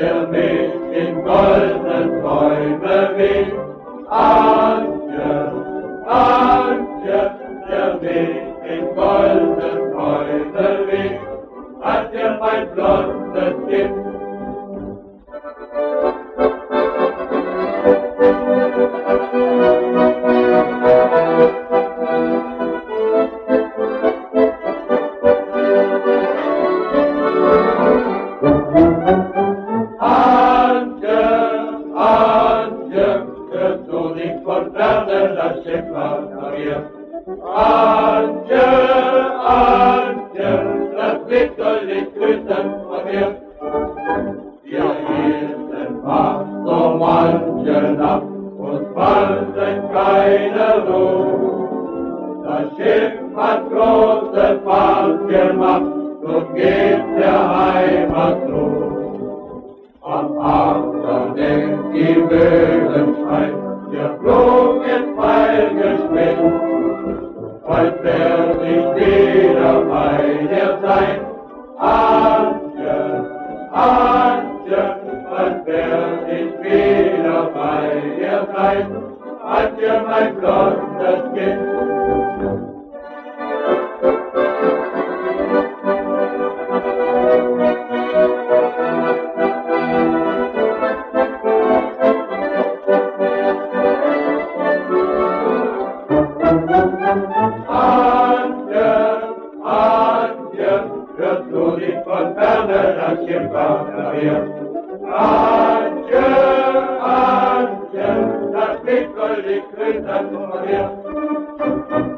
der mich in goldenen Träume weht. Antje, Antje, der mich in goldenen Träume weht. Antje, mein blondes Kind. Von ferne das Schiff repariert. Antje, Antje, das Blick soll dich grüßen von mir. Wir hielten Wacht so manche Nacht und fanden keine Ruhe. Das Schiff hat große Fahrt gemacht, nun geht der Heimat zu. Am Achterdeck die Bögen schreien, wir flogen pfeilgeschwind, bald werd ich wieder bei dir sein. Antje, Antje, bald werd ich wieder bei dir sein. Antje, mein blondes Kind. Hörst du dich von ferne das Schiff repariert? Antje, Antje, das Licht soll dich grüßen von mir.